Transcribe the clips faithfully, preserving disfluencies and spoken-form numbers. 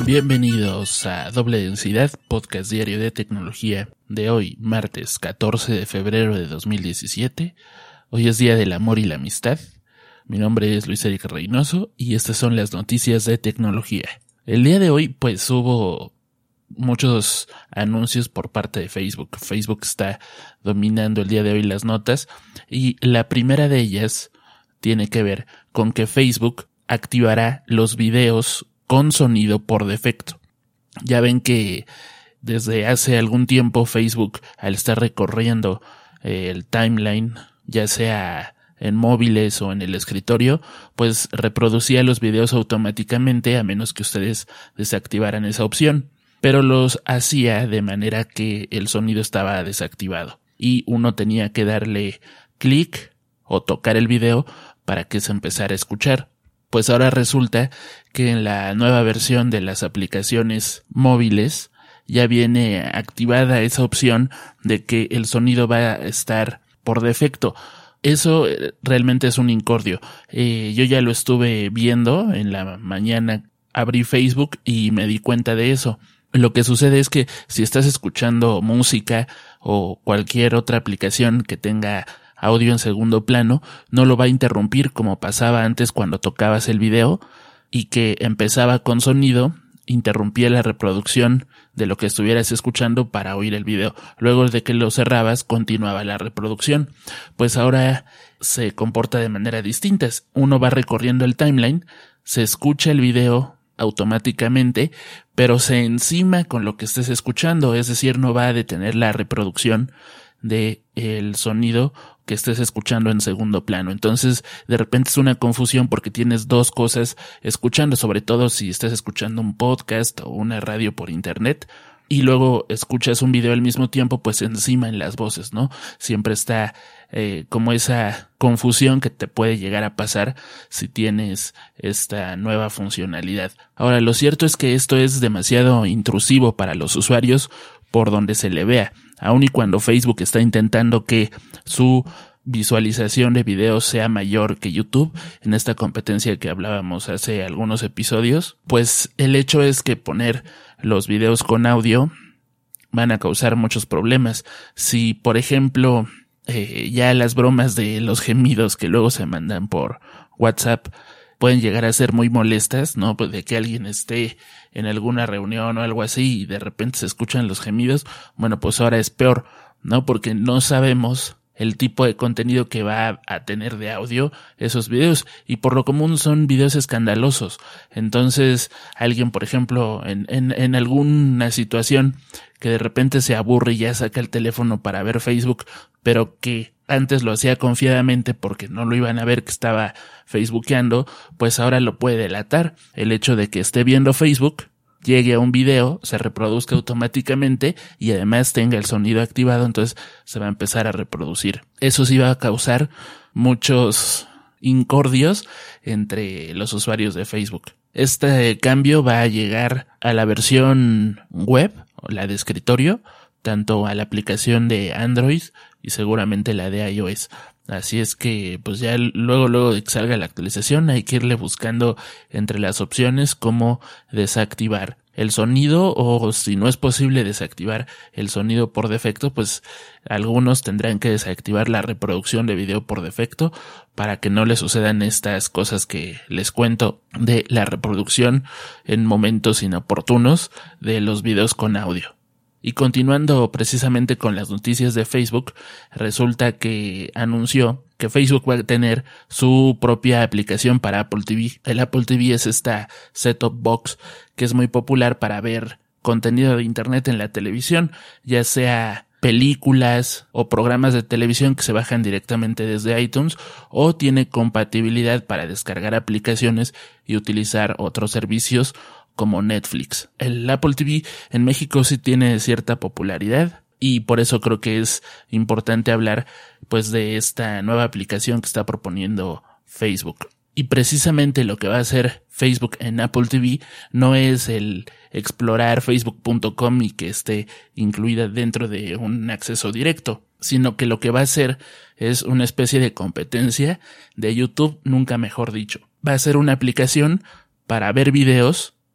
Bienvenidos a Doble Densidad, podcast diario de tecnología de hoy, martes catorce de febrero de dos mil diecisiete. Hoy es Día del Amor y la Amistad. Mi nombre es Luis Eric Reynoso y estas son las noticias de tecnología. El día de hoy pues hubo muchos anuncios por parte de Facebook. Facebook está dominando el día de hoy las notas y la primera de ellas tiene que ver con que Facebook activará los videos con sonido por defecto. Ya ven que desde hace algún tiempo Facebook, al estar recorriendo eh, el timeline, ya sea en móviles o en el escritorio, pues reproducía los videos automáticamente a menos que ustedes desactivaran esa opción. Pero los hacía de manera que el sonido estaba desactivado y uno tenía que darle clic o tocar el video para que se empezara a escuchar. Pues ahora resulta que en la nueva versión de las aplicaciones móviles ya viene activada esa opción de que el sonido va a estar por defecto. Eso realmente es un incordio. Eh, yo ya lo estuve viendo en la mañana, abrí Facebook y me di cuenta de eso. Lo que sucede es que si estás escuchando música o cualquier otra aplicación que tenga audio en segundo plano, no lo va a interrumpir como pasaba antes cuando tocabas el video y que empezaba con sonido, interrumpía la reproducción de lo que estuvieras escuchando para oír el video. Luego de que lo cerrabas, continuaba la reproducción. Pues ahora se comporta de manera distinta. Uno va recorriendo el timeline, se escucha el video automáticamente, pero se encima con lo que estés escuchando, es decir, no va a detener la reproducción de el sonido que estés escuchando en segundo plano. Entonces, de repente es una confusión porque tienes dos cosas escuchando, sobre todo si estás escuchando un podcast o una radio por internet y luego escuchas un video al mismo tiempo, pues encima en las voces, ¿no? Siempre está eh, como esa confusión que te puede llegar a pasar si tienes esta nueva funcionalidad. Ahora, lo cierto es que esto es demasiado intrusivo para los usuarios por donde se le vea. Aun y cuando Facebook está intentando que su visualización de videos sea mayor que YouTube, en esta competencia que hablábamos hace algunos episodios, pues el hecho es que poner los videos con audio van a causar muchos problemas. Si, por ejemplo, eh, ya las bromas de los gemidos que luego se mandan por WhatsApp pueden llegar a ser muy molestas, ¿no? Pues de que alguien esté en alguna reunión o algo así y de repente se escuchan los gemidos, bueno, pues ahora es peor, ¿no? Porque no sabemos el tipo de contenido que va a tener de audio esos videos y por lo común son videos escandalosos. Entonces, alguien, por ejemplo, en, en, en alguna situación que de repente se aburre y ya saca el teléfono para ver Facebook, pero que antes lo hacía confiadamente porque no lo iban a ver que estaba facebookeando, pues ahora lo puede delatar. El hecho de que esté viendo Facebook, llegue a un video, se reproduzca automáticamente y además tenga el sonido activado, entonces se va a empezar a reproducir. Eso sí va a causar muchos incordios entre los usuarios de Facebook. Este cambio va a llegar a la versión web, o la de escritorio, tanto a la aplicación de Android y seguramente la de iOS. Así es que pues ya luego luego de que salga la actualización hay que irle buscando entre las opciones cómo desactivar el sonido o si no es posible desactivar el sonido por defecto, pues algunos tendrán que desactivar la reproducción de video por defecto para que no les sucedan estas cosas que les cuento de la reproducción en momentos inoportunos de los videos con audio. Y continuando precisamente con las noticias de Facebook, resulta que anunció que Facebook va a tener su propia aplicación para Apple T V. El Apple T V es esta set-top box que es muy popular para ver contenido de internet en la televisión, ya sea películas o programas de televisión que se bajan directamente desde iTunes o tiene compatibilidad para descargar aplicaciones y utilizar otros servicios como Netflix. El Apple T V en México sí tiene cierta popularidad y por eso creo que es importante hablar pues de esta nueva aplicación que está proponiendo Facebook. Y precisamente lo que va a hacer Facebook en Apple T V no es el explorar facebook punto com y que esté incluida dentro de un acceso directo, sino que lo que va a hacer es una especie de competencia de YouTube, nunca mejor dicho. Va a ser una aplicación para ver videos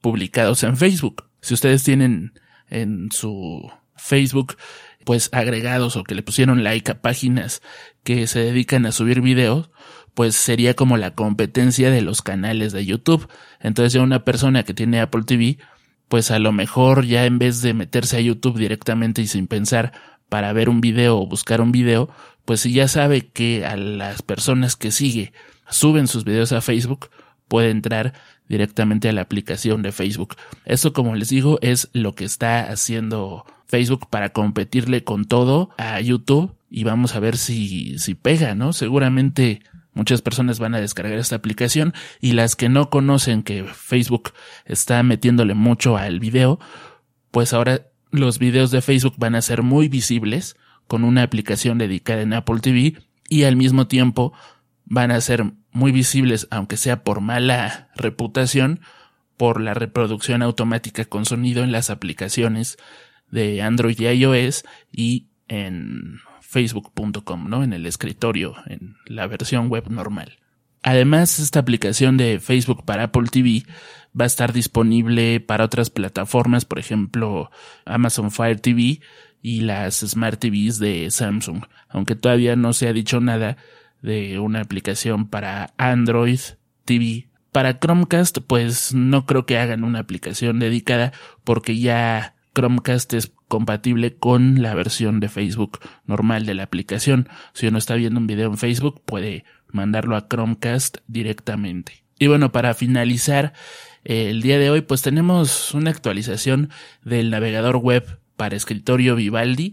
publicados en Facebook. Si ustedes tienen en su Facebook pues agregados o que le pusieron like a páginas que se dedican a subir videos, pues sería como la competencia de los canales de YouTube. Entonces ya una persona que tiene Apple T V, pues a lo mejor ya en vez de meterse a YouTube directamente y sin pensar para ver un video o buscar un video, pues si ya sabe que a las personas que sigue suben sus videos a Facebook, puede entrar directamente a la aplicación de Facebook. Esto, como les digo, es lo que está haciendo Facebook para competirle con todo a YouTube, y vamos a ver si, si pega, ¿no? Seguramente muchas personas van a descargar esta aplicación, y las que no conocen que Facebook está metiéndole mucho al video, pues ahora los videos de Facebook van a ser muy visibles con una aplicación dedicada en Apple T V, y al mismo tiempo van a ser muy visibles, aunque sea por mala reputación, por la reproducción automática con sonido en las aplicaciones de Android y iOS y en facebook punto com, ¿no? En el escritorio, en la versión web normal. Además, esta aplicación de Facebook para Apple T V va a estar disponible para otras plataformas, por ejemplo, Amazon Fire T V y las Smart T Vs de Samsung, aunque todavía no se ha dicho nada de una aplicación para Android T V. Para Chromecast, pues no creo que hagan una aplicación dedicada, porque ya Chromecast es compatible con la versión de Facebook normal de la aplicación. Si uno está viendo un video en Facebook, puede mandarlo a Chromecast directamente. Y bueno, para finalizar eh, el día de hoy, pues tenemos una actualización del navegador web para escritorio Vivaldi,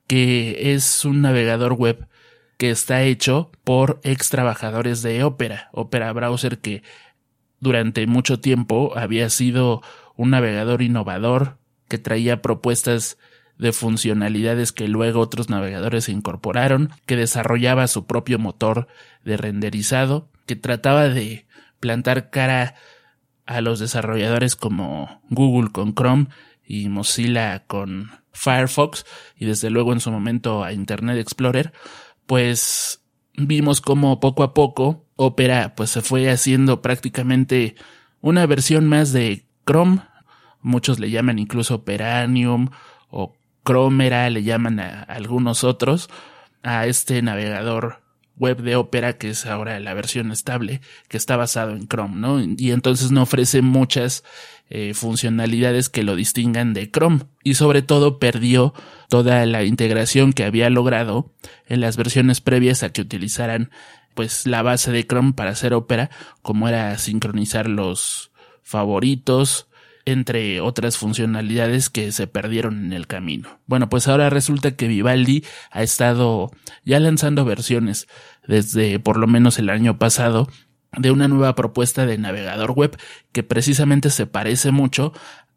que es un navegador web que está hecho por ex trabajadores de Opera, Opera Browser, que durante mucho tiempo había sido un navegador innovador que traía propuestas de funcionalidades que luego otros navegadores incorporaron, que desarrollaba su propio motor de renderizado, que trataba de plantar cara a los desarrolladores como Google con Chrome y Mozilla con Firefox, y desde luego en su momento a Internet Explorer. Pues vimos cómo poco a poco Opera pues se fue haciendo prácticamente una versión más de Chrome. Muchos le llaman incluso Operanium o Chromera, le llaman a algunos otros, a este navegador web de Opera, que es ahora la versión estable, que está basado en Chrome, ¿no? Y entonces no ofrece muchas eh, funcionalidades que lo distingan de Chrome, y sobre todo perdió toda la integración que había logrado en las versiones previas a que utilizaran pues la base de Chrome para hacer Opera, como era sincronizar los favoritos, entre otras funcionalidades que se perdieron en el camino. Bueno, pues ahora resulta que Vivaldi ha estado ya lanzando versiones desde por lo menos el año pasado de una nueva propuesta de navegador web que precisamente se parece mucho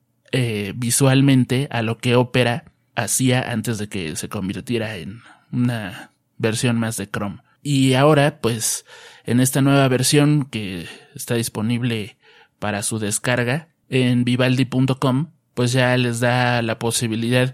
eh, visualmente a lo que Opera hacía antes de que se convirtiera en una versión más de Chrome. Y ahora, pues, en esta nueva versión que está disponible para su descarga en vivaldi punto com, pues ya les da la posibilidad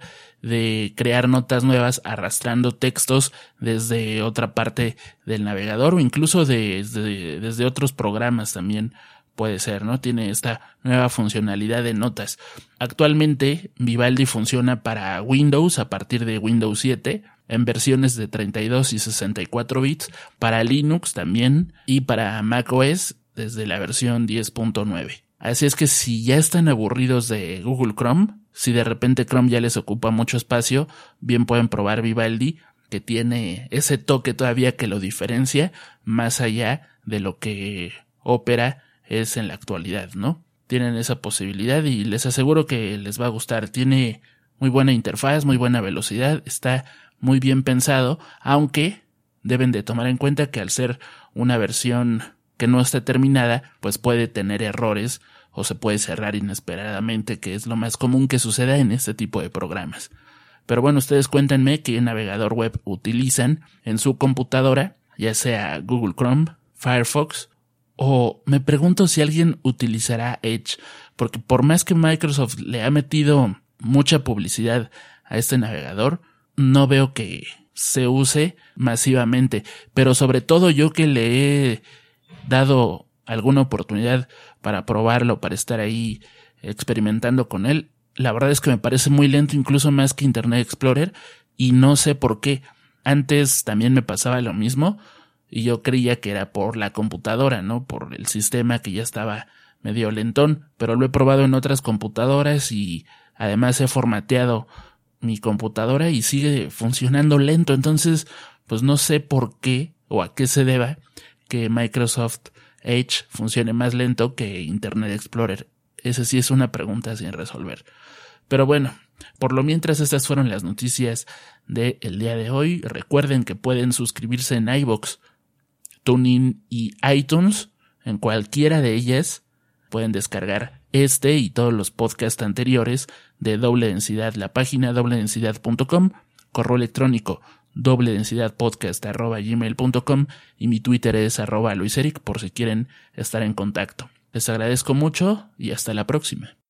de crear notas nuevas arrastrando textos desde otra parte del navegador, o incluso desde, desde otros programas también puede ser, ¿no? Tiene esta nueva funcionalidad de notas. Actualmente Vivaldi funciona para Windows a partir de Windows siete, en versiones de treinta y dos y sesenta y cuatro bits, para Linux también, y para macOS desde la versión diez punto nueve. Así es que si ya están aburridos de Google Chrome, si de repente Chrome ya les ocupa mucho espacio, bien pueden probar Vivaldi, que tiene ese toque todavía que lo diferencia más allá de lo que Opera es en la actualidad, ¿no? Tienen esa posibilidad y les aseguro que les va a gustar. Tiene muy buena interfaz, muy buena velocidad, está muy bien pensado, aunque deben de tomar en cuenta que al ser una versión que no está terminada, pues puede tener errores o se puede cerrar inesperadamente, que es lo más común que suceda en este tipo de programas. Pero bueno, ustedes cuéntenme qué navegador web utilizan en su computadora, ya sea Google Chrome, Firefox, o me pregunto si alguien utilizará Edge, porque por más que Microsoft le ha metido mucha publicidad a este navegador, no veo que se use masivamente, pero sobre todo yo que le he dado alguna oportunidad para probarlo, para estar ahí experimentando con él. La verdad es que me parece muy lento, incluso más que Internet Explorer, y no sé por qué. Antes también me pasaba lo mismo y yo creía que era por la computadora, ¿no? Por el sistema que ya estaba medio lentón, pero lo he probado en otras computadoras y además he formateado mi computadora y sigue funcionando lento. Entonces, pues no sé por qué o a qué se deba que Microsoft Edge funcione más lento que Internet Explorer. Esa sí es una pregunta sin resolver. Pero bueno, por lo mientras estas fueron las noticias del día de hoy. Recuerden que pueden suscribirse en iVoox, TuneIn y iTunes. En cualquiera de ellas pueden descargar este y todos los podcasts anteriores de Doble Densidad, la página doble densidad punto com, correo electrónico doble densidad podcast arroba gmail punto com y mi Twitter es arroba luiseric por si quieren estar en contacto. Les agradezco mucho y hasta la próxima.